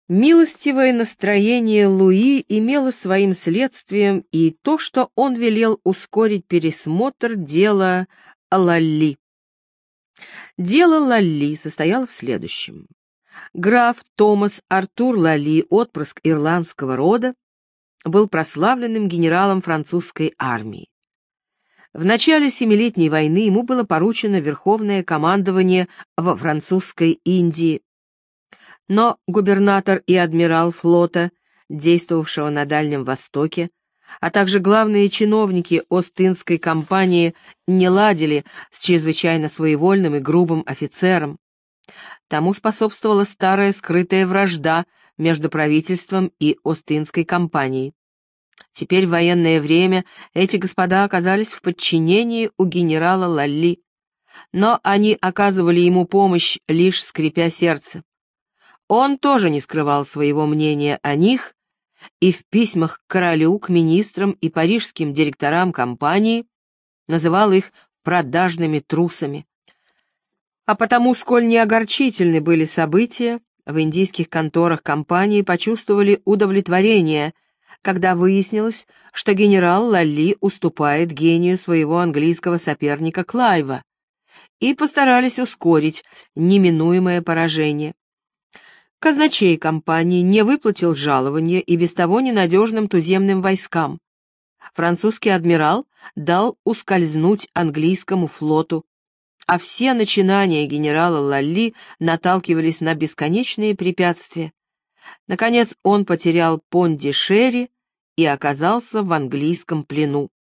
Милостивое настроение Луи имело своим следствием и то, что он велел ускорить пересмотр дела Лалли. Дело Лалли состояло в следующем. Граф Томас Артур Лалли, отпрыск ирландского рода, был прославленным генералом французской армии. В начале Семилетней войны ему было поручено верховное командование во французской Индии, но губернатор и адмирал флота, действовавшего на Дальнем Востоке, а также главные чиновники Ост-Индской компании не ладили с чрезвычайно своевольным и грубым офицером. Тому способствовала старая скрытая вражда между правительством и Ост-Индской компанией. Теперь в военное время эти господа оказались в подчинении у генерала Лалли, но они оказывали ему помощь, лишь скрипя сердце. Он тоже не скрывал своего мнения о них, и в письмах к королю, к министрам и парижским директорам компании называл их продажными трусами. А потому, сколь неогорчительны были события, в индийских конторах компании почувствовали удовлетворение, когда выяснилось, что генерал Лалли уступает гению своего английского соперника Клайва, и постарались ускорить неминуемое поражение. Казначей компании не выплатил жалования и без того ненадежным туземным войскам. Французский адмирал дал ускользнуть английскому флоту, а все начинания генерала Лалли наталкивались на бесконечные препятствия. Наконец он потерял Понди-Шерри и оказался в английском плену.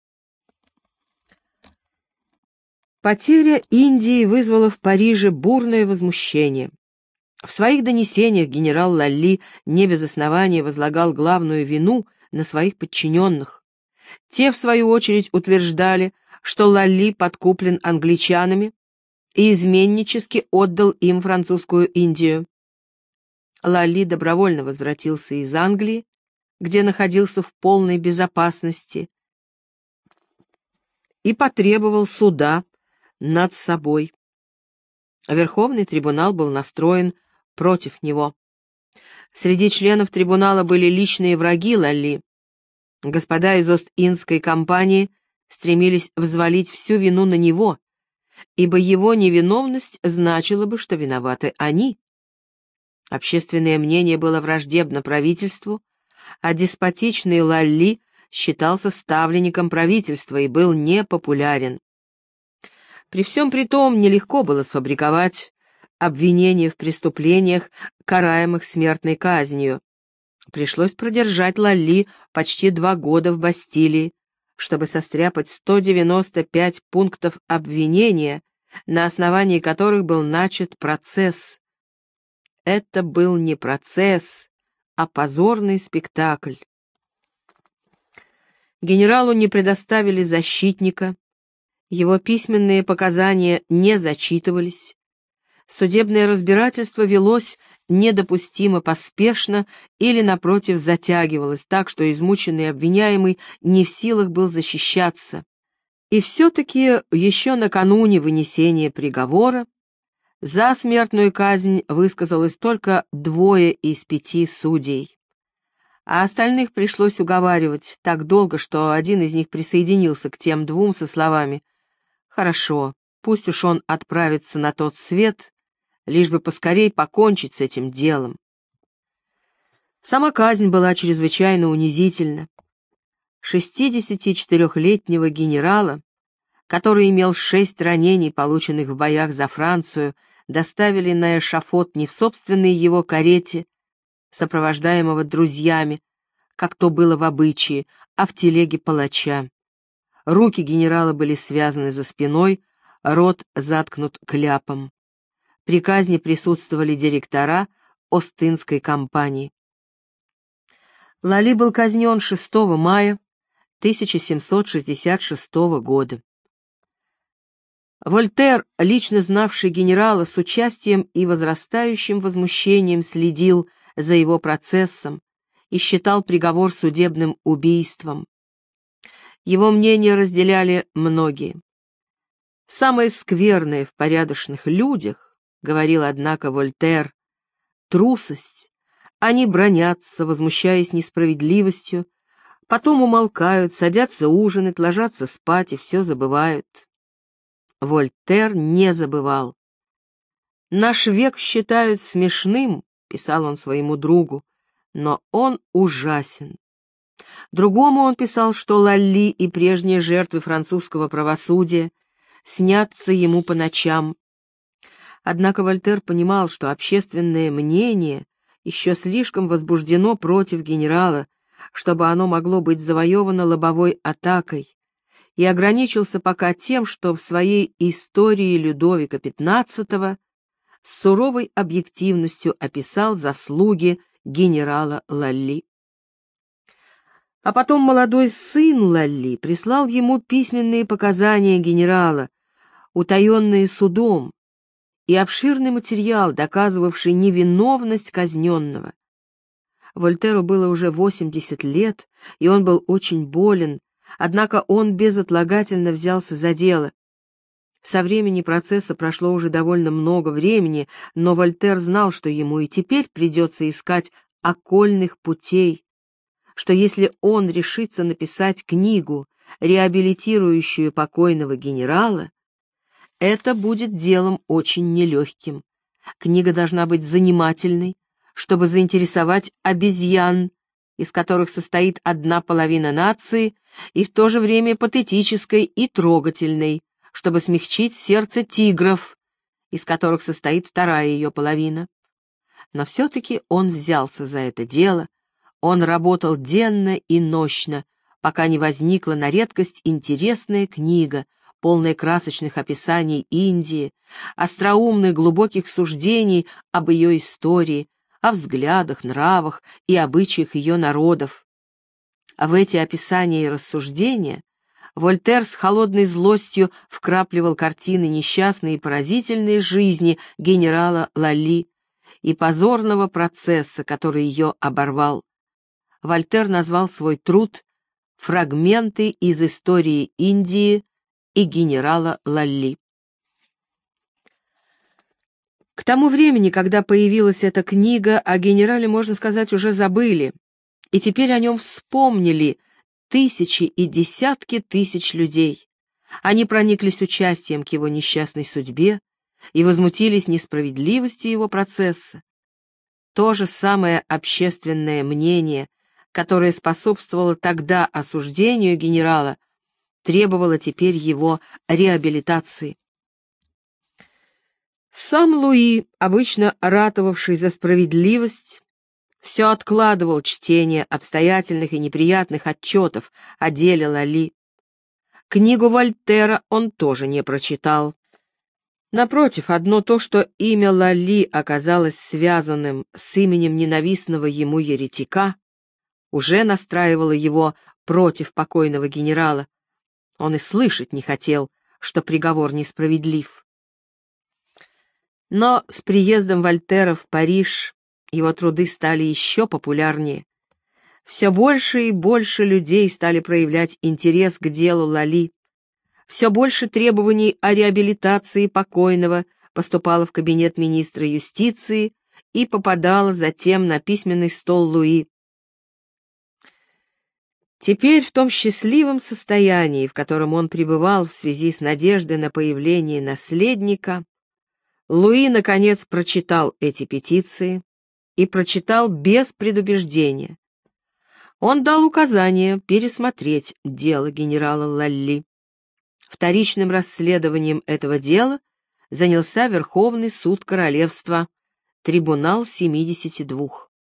Потеря Индии вызвала в Париже бурное возмущение. В своих донесениях генерал Лалли не без основания возлагал главную вину на своих подчиненных. Те, в свою очередь, утверждали, что Лалли подкуплен англичанами и изменнически отдал им французскую Индию. Лалли добровольно возвратился из Англии, где находился в полной безопасности, и потребовал суда над собой. Верховный трибунал был настроен против него. Среди членов трибунала были личные враги Лалли. Господа из Ост-Индской компании стремились взвалить всю вину на него, ибо его невиновность значила бы, что виноваты они. Общественное мнение было враждебно правительству, а деспотичный Лалли считался ставленником правительства и был непопулярен. При всем при том нелегко было сфабриковать обвинения в преступлениях, караемых смертной казнью. Пришлось продержать Лалли почти 2 года в Бастилии, чтобы состряпать 195 пунктов обвинения, на основании которых был начат процесс. Это был не процесс, а позорный спектакль. Генералу не предоставили защитника, его письменные показания не зачитывались. Судебное разбирательство велось недопустимо поспешно или, напротив, затягивалось так, что измученный обвиняемый не в силах был защищаться. И все-таки еще накануне вынесения приговора за смертную казнь высказалось только 2 из 5 судей, а остальных пришлось уговаривать так долго, что один из них присоединился к тем 2 со словами: «Хорошо, пусть уж он отправится на тот свет, лишь бы поскорей покончить с этим делом». Сама казнь была чрезвычайно унизительна. 64-летнего генерала, который имел 6 ранений, полученных в боях за Францию, доставили на эшафот не в собственной его карете, сопровождаемого друзьями, как то было в обычае, а в телеге палача. Руки генерала были связаны за спиной, рот заткнут кляпом. При казни присутствовали директора Ост-Индской компании. Лалли был казнен 6 мая 1766 года. Вольтер, лично знавший генерала, с участием и возрастающим возмущением следил за его процессом и считал приговор судебным убийством. Его мнение разделяли многие. «Самое скверное в порядочных людях, — говорил, однако, Вольтер, — трусость, Они бранятся, возмущаясь несправедливостью, потом умолкают, садятся ужинать, ложатся спать и все забывают. Вольтер не забывал. «Наш век считают смешным», — писал он своему другу, — «но он ужасен». Другому он писал, что Лалли и прежние жертвы французского правосудия снятся ему по ночам. Однако Вольтер понимал, что общественное мнение еще слишком возбуждено против генерала, чтобы оно могло быть завоевано лобовой атакой, и ограничился пока тем, что в своей истории Людовика XV с суровой объективностью описал заслуги генерала Лалли. А потом молодой сын Лалли прислал ему письменные показания генерала, утаенные судом, и обширный материал, доказывавший невиновность казненного. Вольтеру было уже 80 лет, и он был очень болен, однако он безотлагательно взялся за дело. Со времени процесса прошло уже довольно много времени, но Вольтер знал, что ему и теперь придется искать окольных путей, что если он решится написать книгу, реабилитирующую покойного генерала, это будет делом очень нелегким. Книга должна быть занимательной, чтобы заинтересовать обезьян, из которых состоит одна половина нации, и в то же время патетической и трогательной, чтобы смягчить сердце тигров, из которых состоит вторая ее половина. Но все-таки он взялся за это дело, он работал денно и нощно, пока не возникла на редкость интересная книга, полная красочных описаний Индии, остроумных глубоких суждений об ее истории, о взглядах, нравах и обычаях ее народов. А в эти описания и рассуждения Вольтер с холодной злостью вкрапливал картины несчастной и поразительной жизни генерала Лалли и позорного процесса, который ее оборвал. Вольтер назвал свой труд «Фрагменты из истории Индии и генерала Лалли». К тому времени, когда появилась эта книга, о генерале, можно сказать, уже забыли, и теперь о нем вспомнили тысячи и десятки тысяч людей. Они прониклись участием к его несчастной судьбе и возмутились несправедливостью его процесса. То же самое общественное мнение, которое способствовало тогда осуждению генерала, требовало теперь его реабилитации. Сам Луи, обычно ратовавший за справедливость, все откладывал чтение обстоятельных и неприятных отчетов о деле Лалли. Книгу Вольтера он тоже не прочитал. Напротив, одно то, что имя Лалли оказалось связанным с именем ненавистного ему еретика, уже настраивало его против покойного генерала. Он и слышать не хотел, что приговор несправедлив. Но с приездом Вольтера в Париж его труды стали еще популярнее. Все больше и больше людей стали проявлять интерес к делу Лалли. Все больше требований о реабилитации покойного поступало в кабинет министра юстиции и попадало затем на письменный стол Луи. Теперь в том счастливом состоянии, в котором он пребывал в связи с надеждой на появление наследника, Луи, наконец, прочитал эти петиции и прочитал без предубеждения. Он дал указание пересмотреть дело генерала Лалли. Вторичным расследованием этого дела занялся Верховный суд королевства, трибунал 72.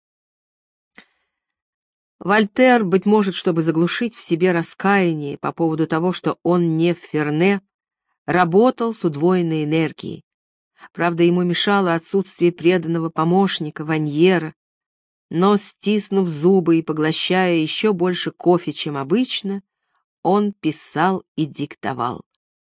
Вольтер, быть может, чтобы заглушить в себе раскаяние по поводу того, что он не в Ферне, работал с удвоенной энергией. Правда, ему мешало отсутствие преданного помощника Ваньера, но, стиснув зубы и поглощая еще больше кофе, чем обычно, он писал и диктовал.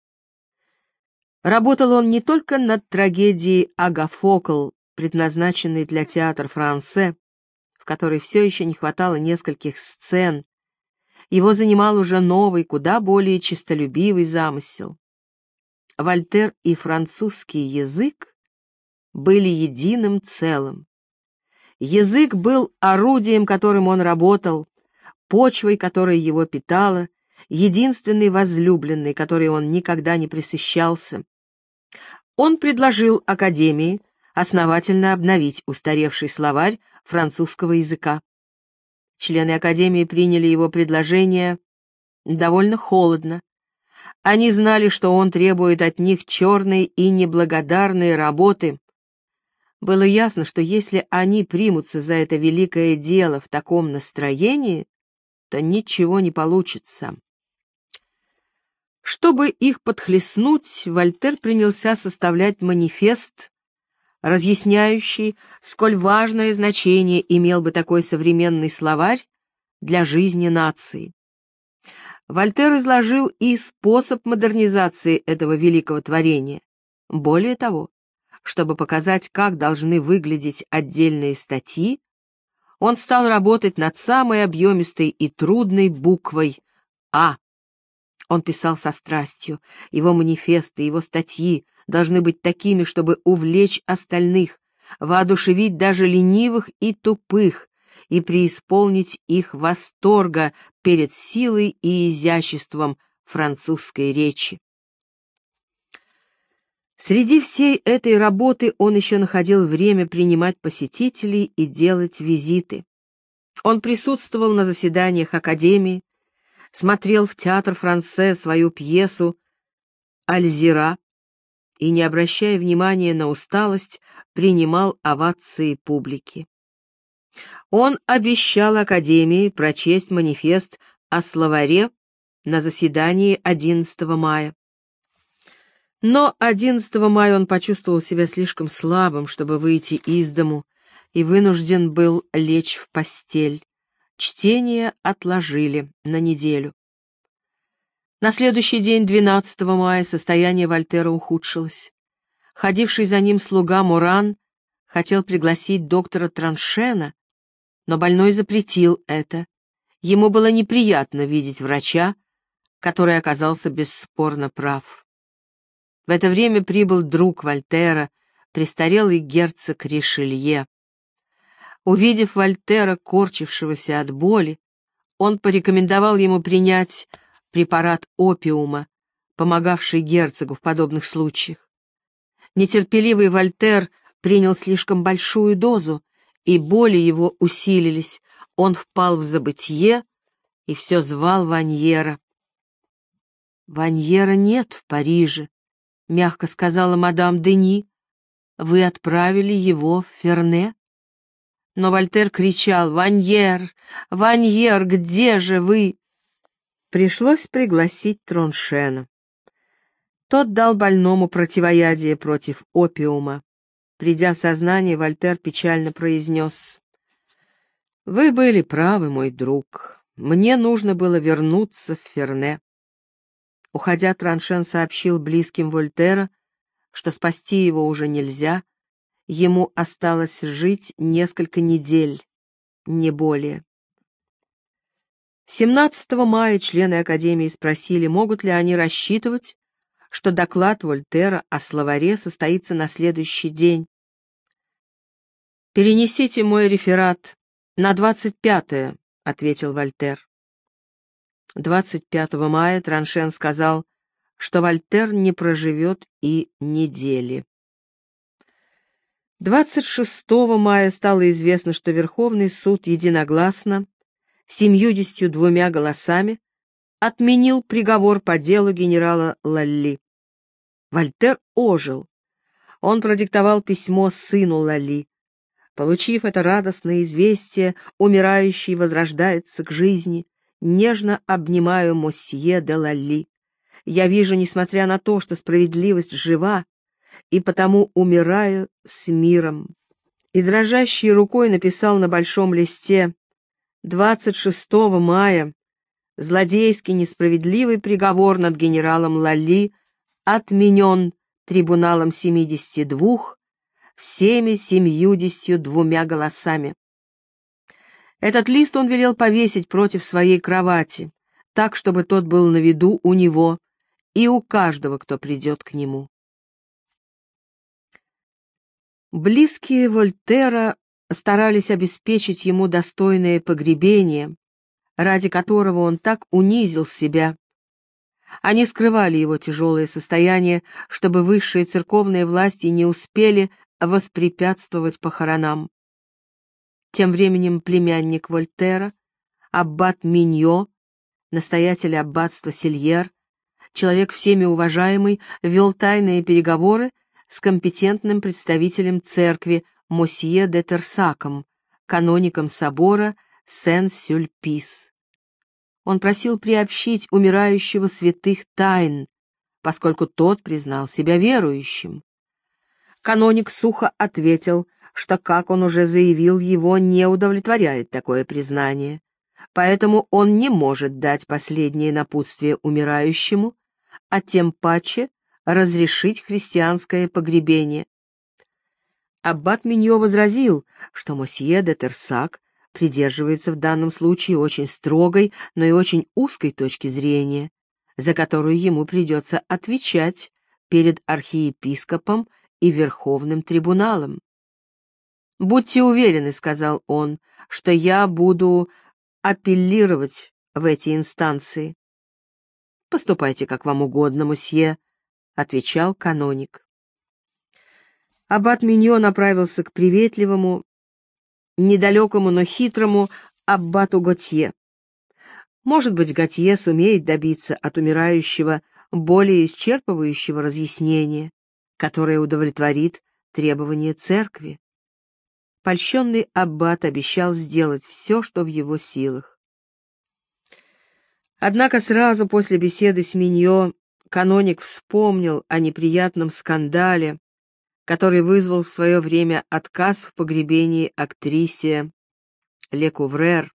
Работал он не только над трагедией «Агафокл», предназначенной для театра Франсе, в которой все еще не хватало нескольких сцен. Его занимал уже новый, куда более честолюбивый замысел. Вольтер и французский язык были единым целым. Язык был орудием, которым он работал, почвой, которая его питала, единственной возлюбленной, которой он никогда не пресыщался. Он предложил Академии основательно обновить устаревший словарь французского языка. Члены Академии приняли его предложение довольно холодно. Они знали, что он требует от них черной и неблагодарной работы. Было ясно, что если они примутся за это великое дело в таком настроении, то ничего не получится. Чтобы их подхлестнуть, Вольтер принялся составлять манифест, разъясняющий, сколь важное значение имел бы такой современный словарь для жизни нации. Вольтер изложил и способ модернизации этого великого творения. Более того, чтобы показать, как должны выглядеть отдельные статьи, он стал работать над самой объемистой и трудной буквой «А». Он писал со страстью. Его манифесты, его статьи должны быть такими, чтобы увлечь остальных, воодушевить даже ленивых и тупых и преисполнить их восторга перед силой и изяществом французской речи. Среди всей этой работы он еще находил время принимать посетителей и делать визиты. Он присутствовал на заседаниях Академии, смотрел в театр Франсе свою пьесу «Альзира» и, не обращая внимания на усталость, принимал овации публики. Он обещал Академии прочесть манифест о словаре на заседании 11 мая. Но 11 мая он почувствовал себя слишком слабым, чтобы выйти из дому, и вынужден был лечь в постель. Чтение отложили на неделю. На следующий день, 12 мая, состояние Вольтера ухудшилось. Ходивший за ним слуга Муран хотел пригласить доктора Траншена, но больной запретил это. Ему было неприятно видеть врача, который оказался бесспорно прав. В это время прибыл друг Вольтера, престарелый герцог Ришелье. Увидев Вольтера, корчившегося от боли, он порекомендовал ему принять препарат опиума, помогавший герцогу в подобных случаях. Нетерпеливый Вольтер принял слишком большую дозу, и боли его усилились. Он впал в забытье и все звал Ваньера. «Ваньера нет в Париже», — мягко сказала мадам Дени. «Вы отправили его в Ферне?» Но Вольтер кричал: «Ваньер! Ваньер, где же вы?» Пришлось пригласить Троншена. Тот дал больному противоядие против опиума. Придя в сознание, Вольтер печально произнес: «Вы были правы, мой друг. Мне нужно было вернуться в Ферне». Уходя, Троншен сообщил близким Вольтера, что спасти его уже нельзя, ему осталось жить несколько недель, не более. 17 мая члены Академии спросили, могут ли они рассчитывать, что доклад Вольтера о словаре состоится на следующий день. «Перенесите мой реферат на 25-е», — ответил Вольтер. 25 мая Траншен сказал, что Вольтер не проживет и недели. 26 мая стало известно, что Верховный суд единогласно, 72 голосами, отменил приговор по делу генерала Лалли. Вольтер ожил. Он продиктовал письмо сыну Лалли. Получив это радостное известие, умирающий возрождается к жизни. Нежно обнимаю мосье де Лалли. Я вижу, несмотря на то, что справедливость жива, и потому умираю с миром. И дрожащей рукой написал на большом листе: 26 мая злодейский несправедливый приговор над генералом Лалли отменен трибуналом 72 всеми 72 голосами. Этот лист он велел повесить против своей кровати, так, чтобы тот был на виду у него и у каждого, кто придет к нему. Близкие Вольтера старались обеспечить ему достойное погребение, ради которого он так унизил себя. Они скрывали его тяжелое состояние, чтобы высшие церковные власти не успели воспрепятствовать похоронам. Тем временем племянник Вольтера, аббат Миньо, настоятель аббатства Сильер, человек всеми уважаемый, вел тайные переговоры с компетентным представителем церкви мосье де Терсаком, каноником собора Сен-Сюльпис. Он просил приобщить умирающего святых тайн, поскольку тот признал себя верующим. Каноник сухо ответил, что, как он уже заявил, его не удовлетворяет такое признание, поэтому он не может дать последнее напутствие умирающему, а тем паче разрешить христианское погребение. Аббат Миньо возразил, что мосье де Терсак придерживается в данном случае очень строгой, но и очень узкой точки зрения, за которую ему придется отвечать перед архиепископом и Верховным трибуналом. «Будьте уверены, — сказал он, — что я буду апеллировать в эти инстанции». «Поступайте, как вам угодно, мосье», — отвечал каноник. Аббат Миньо направился к приветливому, недалекому, но хитрому аббату Готье. Может быть, Готье сумеет добиться от умирающего более исчерпывающего разъяснения, которое удовлетворит требования церкви. Польщенный аббат обещал сделать все, что в его силах. Однако сразу после беседы с Миньо каноник вспомнил о неприятном скандале, который вызвал в свое время отказ в погребении актрисе Лекуврер.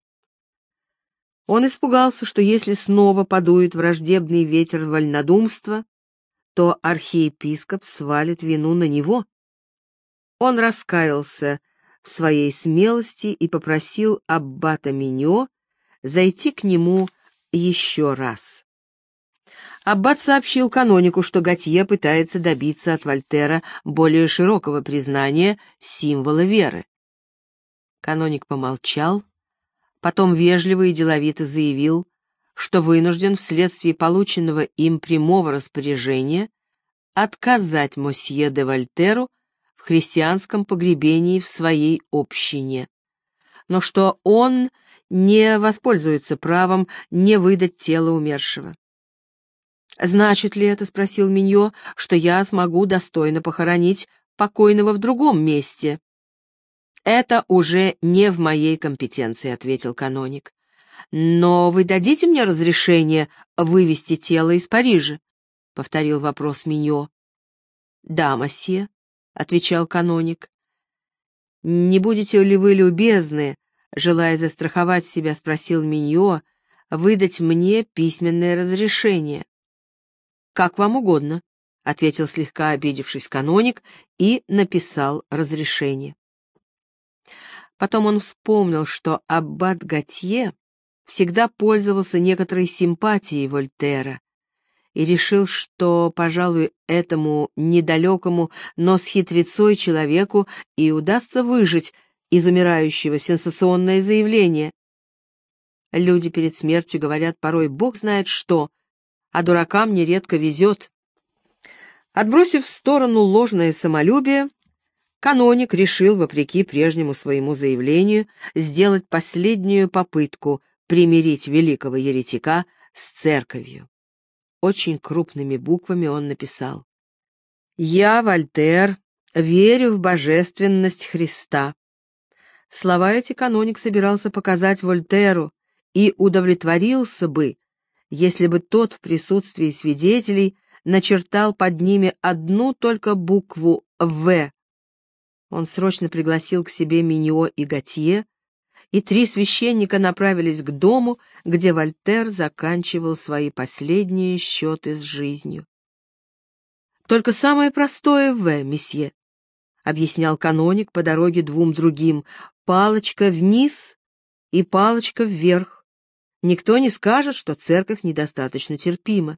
Он испугался, что если снова подует враждебный ветер вольнодумства, то архиепископ свалит вину на него. Он раскаялся в своей смелости и попросил аббата Миньо зайти к нему еще раз. Аббат сообщил канонику, что Готье пытается добиться от Вольтера более широкого признания символа веры. Каноник помолчал, потом вежливо и деловито заявил, что вынужден вследствие полученного им прямого распоряжения отказать мосье де Вольтеру в христианском погребении в своей общине, но что он не воспользуется правом не выдать тело умершего. «Значит ли это, — спросил Миньо, — что я смогу достойно похоронить покойного в другом месте?» «Это уже не в моей компетенции, — ответил каноник. Но вы дадите мне разрешение вывести тело из Парижа?» — повторил вопрос Миньо. «Да, мосье», — отвечал каноник. «Не будете ли вы любезны, — желая застраховать себя, спросил Миньо, — выдать мне письменное разрешение?» «Как вам угодно», — ответил слегка обидевшись каноник и написал разрешение. Потом он вспомнил, что аббат Готье всегда пользовался некоторой симпатией Вольтера и решил, что, пожалуй, этому недалекому, но с хитрецой человеку и удастся выжить из умирающего сенсационное заявление. Люди перед смертью говорят порой бог знает что, а дуракам нередко везет. Отбросив в сторону ложное самолюбие, каноник решил, вопреки прежнему своему заявлению, сделать последнюю попытку примирить великого еретика с церковью. Очень крупными буквами он написал: «Я, Вольтер, верю в божественность Христа». Слова эти каноник собирался показать Вольтеру и удовлетворился бы, если бы тот в присутствии свидетелей начертал под ними одну только букву «В». Он срочно пригласил к себе Миньо и Готье, и 3 священника направились к дому, где Вольтер заканчивал свои последние счеты с жизнью. «Только самое простое «В», месье», — объяснял каноник по дороге 2 другим, — «палочка вниз и палочка вверх. Никто не скажет, что церковь недостаточно терпима».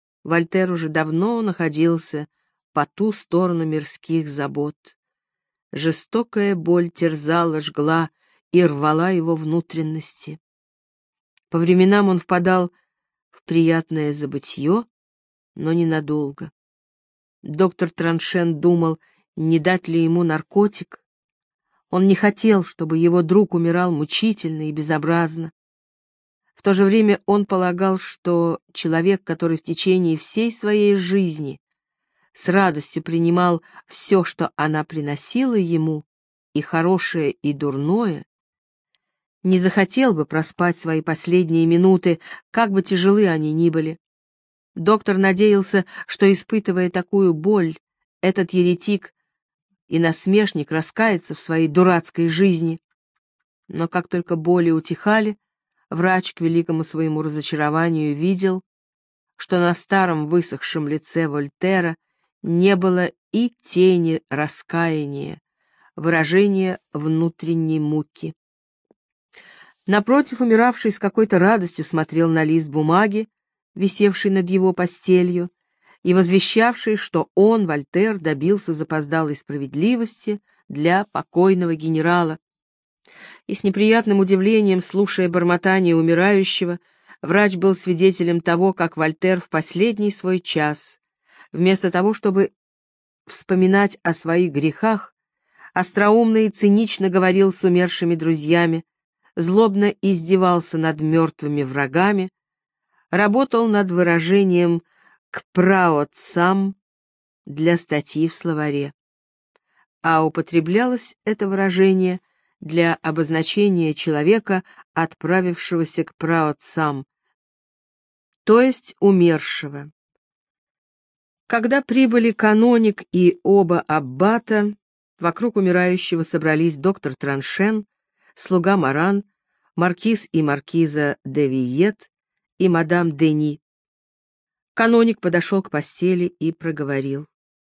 Вольтер уже давно находился по ту сторону мирских забот. Жестокая боль терзала, жгла и рвала его внутренности. По временам он впадал в приятное забытье, но ненадолго. Доктор Траншен думал, не дать ли ему наркотик. Он не хотел, чтобы его друг умирал мучительно и безобразно. В то же время он полагал, что человек, который в течение всей своей жизни с радостью принимал все, что она приносила ему, и хорошее, и дурное, не захотел бы проспать свои последние минуты, как бы тяжелы они ни были. Доктор надеялся, что, испытывая такую боль, этот еретик и насмешник раскается в своей дурацкой жизни. Но как только боли утихали, врач к великому своему разочарованию видел, что на старом высохшем лице Вольтера не было и тени раскаяния, выражения внутренней муки. Напротив, умиравший с какой-то радостью смотрел на лист бумаги, висевший над его постелью, и возвещавший, что он, Вольтер, добился запоздалой справедливости для покойного генерала. И с неприятным удивлением, слушая бормотание умирающего, врач был свидетелем того, как Вольтер в последний свой час, вместо того, чтобы вспоминать о своих грехах, остроумно и цинично говорил с умершими друзьями, злобно издевался над мертвыми врагами, работал над выражением «к праотцам» для статьи в словаре. А употреблялось это выражение для обозначения человека, отправившегося к праотцам, то есть умершего. Когда прибыли каноник и оба аббата, вокруг умирающего собрались доктор Траншен, слуга Маран, маркиз и маркиза де Виет и мадам Дени. Каноник подошел к постели и проговорил: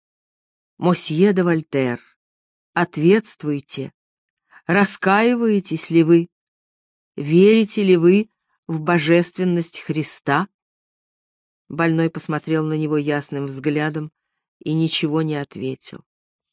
«Мосье де Вольтер, ответствуйте, раскаиваетесь ли вы, верите ли вы в божественность Христа?» Больной посмотрел на него ясным взглядом и ничего не ответил.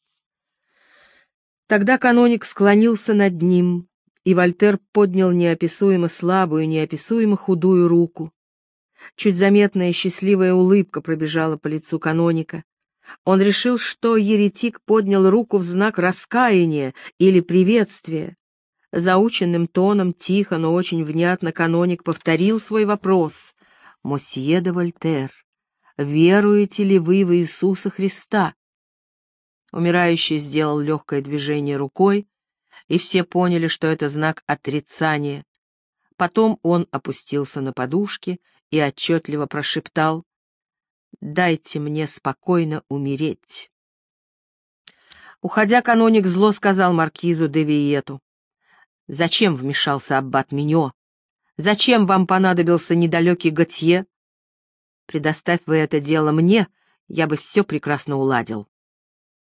Тогда каноник склонился над ним, и Вольтер поднял неописуемо слабую, неописуемо худую руку. Чуть заметная счастливая улыбка пробежала по лицу каноника. Он решил, что еретик поднял руку в знак раскаяния или приветствия. Заученным тоном, тихо, но очень внятно каноник повторил свой вопрос: «Мосье де Вольтер, веруете ли вы в Иисуса Христа?» Умирающий сделал легкое движение рукой, и все поняли, что это знак отрицания. Потом он опустился на подушки и отчетливо прошептал: «Дайте мне спокойно умереть». Уходя, каноник зло сказал маркизу де Виету: «Зачем вмешался аббат Миньо? Зачем вам понадобился недалекий Готье? Предоставь вы это дело мне, я бы все прекрасно уладил».